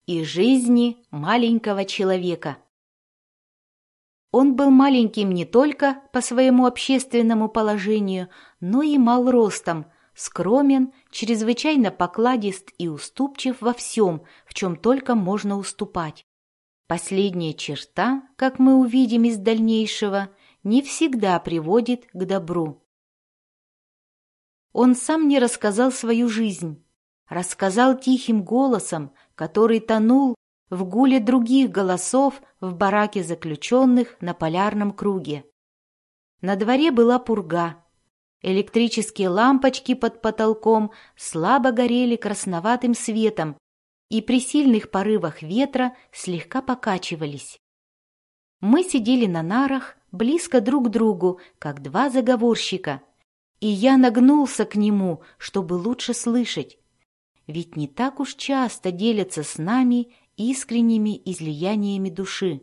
и жизни маленького человека. Он был маленьким не только по своему общественному положению, но и мал ростом, скромен, чрезвычайно покладист и уступчив во всем, в чем только можно уступать. Последняя черта, как мы увидим из дальнейшего, не всегда приводит к добру. Он сам не рассказал свою жизнь, рассказал тихим голосом, который тонул в гуле других голосов в бараке заключенных на полярном круге. На дворе была пурга. Электрические лампочки под потолком слабо горели красноватым светом и при сильных порывах ветра слегка покачивались. Мы сидели на нарах близко друг к другу, как два заговорщика, и я нагнулся к нему, чтобы лучше слышать. Ведь не так уж часто делятся с нами искренними излияниями души.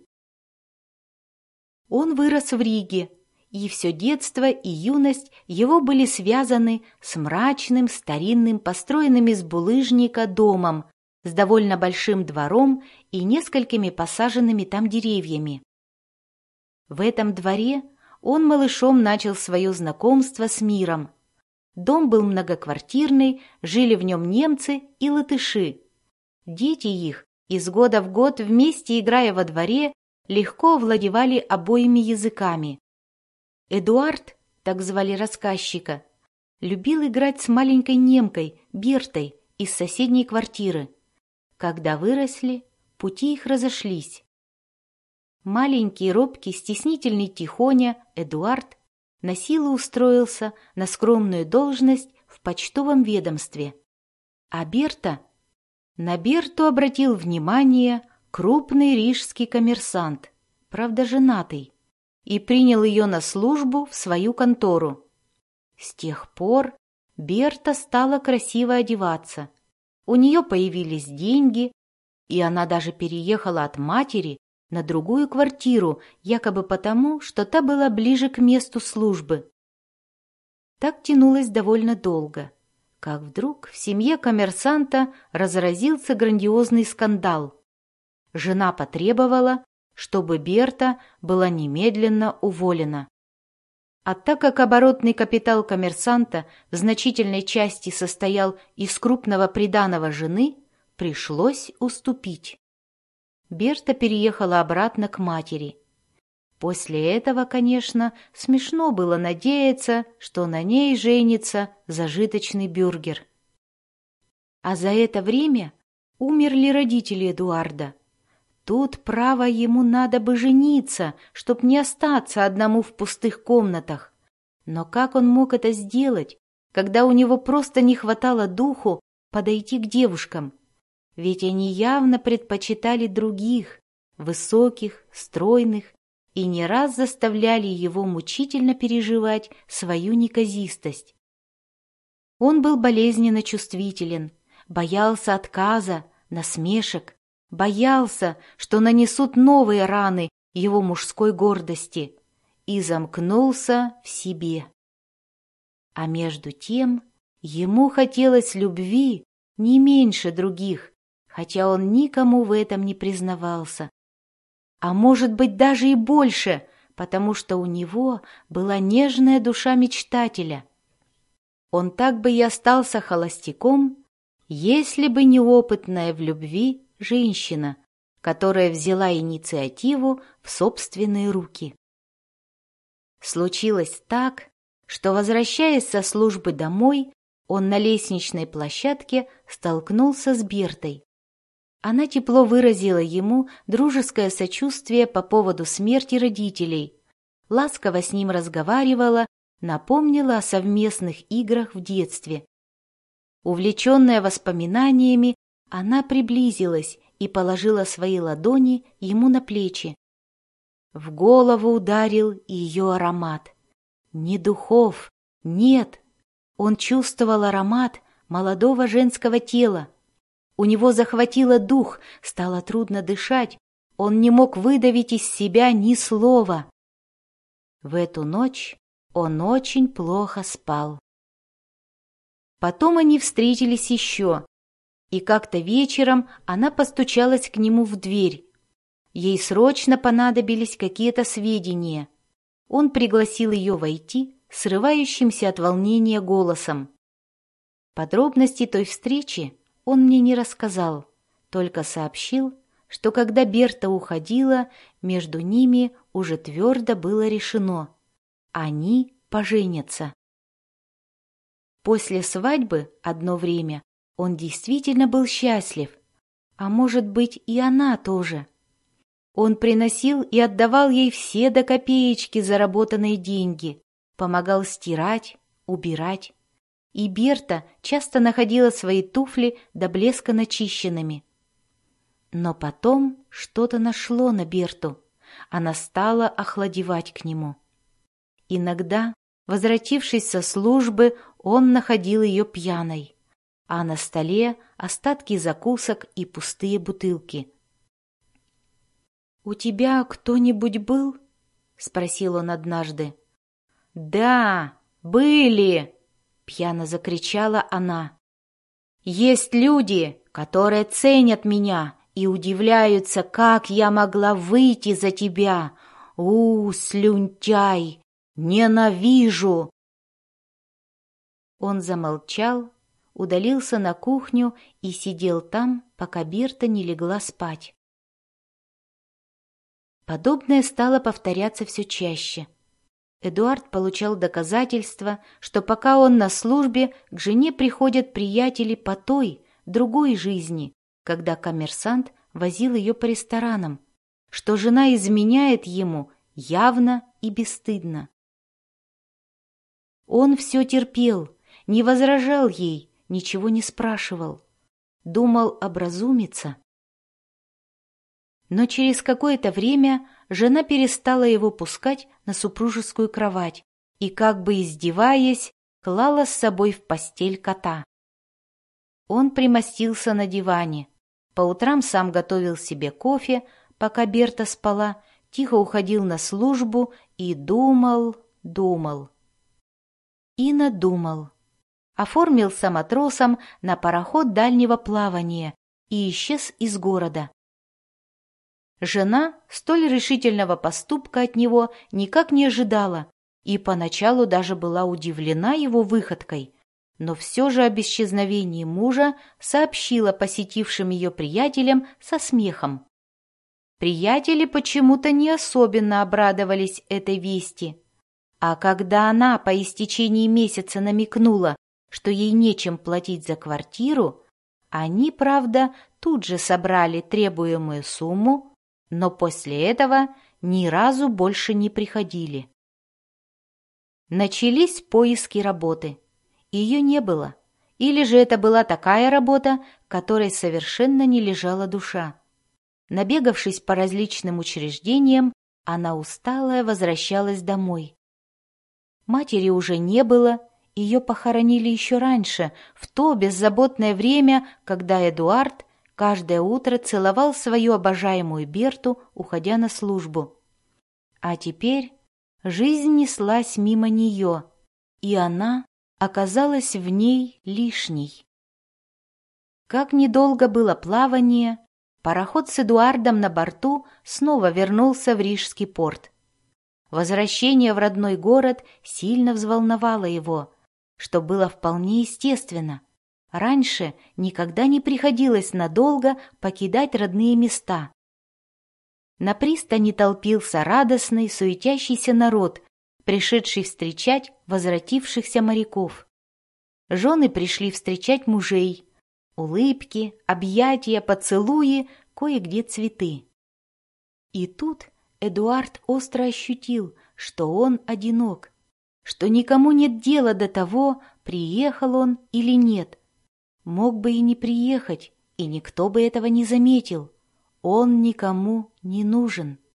Он вырос в Риге, и все детство и юность его были связаны с мрачным, старинным, построенным из булыжника домом, с довольно большим двором и несколькими посаженными там деревьями. В этом дворе он малышом начал свое знакомство с миром. Дом был многоквартирный, жили в нем немцы и латыши. Дети их, из года в год вместе играя во дворе, легко овладевали обоими языками. Эдуард, так звали рассказчика, любил играть с маленькой немкой Бертой из соседней квартиры. Когда выросли, пути их разошлись. Маленький, робкий, стеснительный тихоня Эдуард насилу устроился на скромную должность в почтовом ведомстве. А Берта? На Берту обратил внимание крупный рижский коммерсант, правда женатый, и принял ее на службу в свою контору. С тех пор Берта стала красиво одеваться. У нее появились деньги, и она даже переехала от матери на другую квартиру, якобы потому, что та была ближе к месту службы. Так тянулось довольно долго, как вдруг в семье коммерсанта разразился грандиозный скандал. Жена потребовала, чтобы Берта была немедленно уволена. А так как оборотный капитал коммерсанта в значительной части состоял из крупного приданого жены, пришлось уступить. Берта переехала обратно к матери. После этого, конечно, смешно было надеяться, что на ней женится зажиточный бюргер. А за это время умерли родители Эдуарда. Тут, право, ему надо бы жениться, чтоб не остаться одному в пустых комнатах. Но как он мог это сделать, когда у него просто не хватало духу подойти к девушкам? Ведь они явно предпочитали других, высоких, стройных, и не раз заставляли его мучительно переживать свою неказистость. Он был болезненно чувствителен, боялся отказа, насмешек, боялся, что нанесут новые раны его мужской гордости, и замкнулся в себе. А между тем ему хотелось любви не меньше других, хотя он никому в этом не признавался. А может быть, даже и больше, потому что у него была нежная душа мечтателя. Он так бы и остался холостяком, если бы не опытная в любви женщина, которая взяла инициативу в собственные руки. Случилось так, что, возвращаясь со службы домой, он на лестничной площадке столкнулся с Бертой. Она тепло выразила ему дружеское сочувствие по поводу смерти родителей, ласково с ним разговаривала, напомнила о совместных играх в детстве. Увлеченная воспоминаниями, она приблизилась и положила свои ладони ему на плечи. В голову ударил ее аромат. Не духов, нет, он чувствовал аромат молодого женского тела. У него захватило дух, стало трудно дышать, он не мог выдавить из себя ни слова. В эту ночь он очень плохо спал. Потом они встретились еще. И как-то вечером она постучалась к нему в дверь. Ей срочно понадобились какие-то сведения. Он пригласил ее войти срывающимся от волнения голосом. Подробности той встречи он мне не рассказал, только сообщил, что когда Берта уходила, между ними уже твердо было решено – они поженятся. После свадьбы одно время он действительно был счастлив, а может быть и она тоже. Он приносил и отдавал ей все до копеечки заработанные деньги, помогал стирать, убирать. И Берта часто находила свои туфли до блеска начищенными. Но потом что-то нашло на Берту. Она стала охладевать к нему. Иногда, возвратившись со службы, он находил ее пьяной, а на столе остатки закусок и пустые бутылки. «У тебя кто-нибудь был?» — спросил он однажды. «Да, были!» — пьяно закричала она. «Есть люди, которые ценят меня и удивляются, как я могла выйти за тебя. Слюнтяй! Ненавижу!» Он замолчал, удалился на кухню и сидел там, пока Берта не легла спать. Подобное стало повторяться все чаще. Эдуард получал доказательства, что пока он на службе, к жене приходят приятели по той, другой жизни, когда коммерсант возил ее по ресторанам, что жена изменяет ему явно и бесстыдно. Он все терпел, не возражал ей, ничего не спрашивал, думал образумиться. Но через какое-то время жена перестала его пускать на супружескую кровать и, как бы издеваясь, клала с собой в постель кота. Он примостился на диване, по утрам сам готовил себе кофе, пока Берта спала, тихо уходил на службу и думал. И надумал. Оформился матросом на пароход дальнего плавания и исчез из города. Жена столь решительного поступка от него никак не ожидала и поначалу даже была удивлена его выходкой, но все же об исчезновении мужа сообщила посетившим ее приятелям со смехом. Приятели почему-то не особенно обрадовались этой вести, а когда она по истечении месяца намекнула, что ей нечем платить за квартиру, они, правда, тут же собрали требуемую сумму, но после этого ни разу больше не приходили. Начались поиски работы. Ее не было. Или же это была такая работа, которой совершенно не лежала душа. Набегавшись по различным учреждениям, она усталая возвращалась домой. Матери уже не было, ее похоронили еще раньше, в то беззаботное время, когда Эдуард каждое утро целовал свою обожаемую Берту, уходя на службу. А теперь жизнь неслась мимо нее, и она оказалась в ней лишней. Как недолго было плавание, пароход с Эдуардом на борту снова вернулся в Рижский порт. Возвращение в родной город сильно взволновало его, что было вполне естественно. Раньше никогда не приходилось надолго покидать родные места. На пристани толпился радостный, суетящийся народ, пришедший встречать возвратившихся моряков. Жены пришли встречать мужей. Улыбки, объятия, поцелуи, кое-где цветы. И тут Эдуард остро ощутил, что он одинок, что никому нет дела до того, приехал он или нет. Мог бы и не приехать, и никто бы этого не заметил. Он никому не нужен.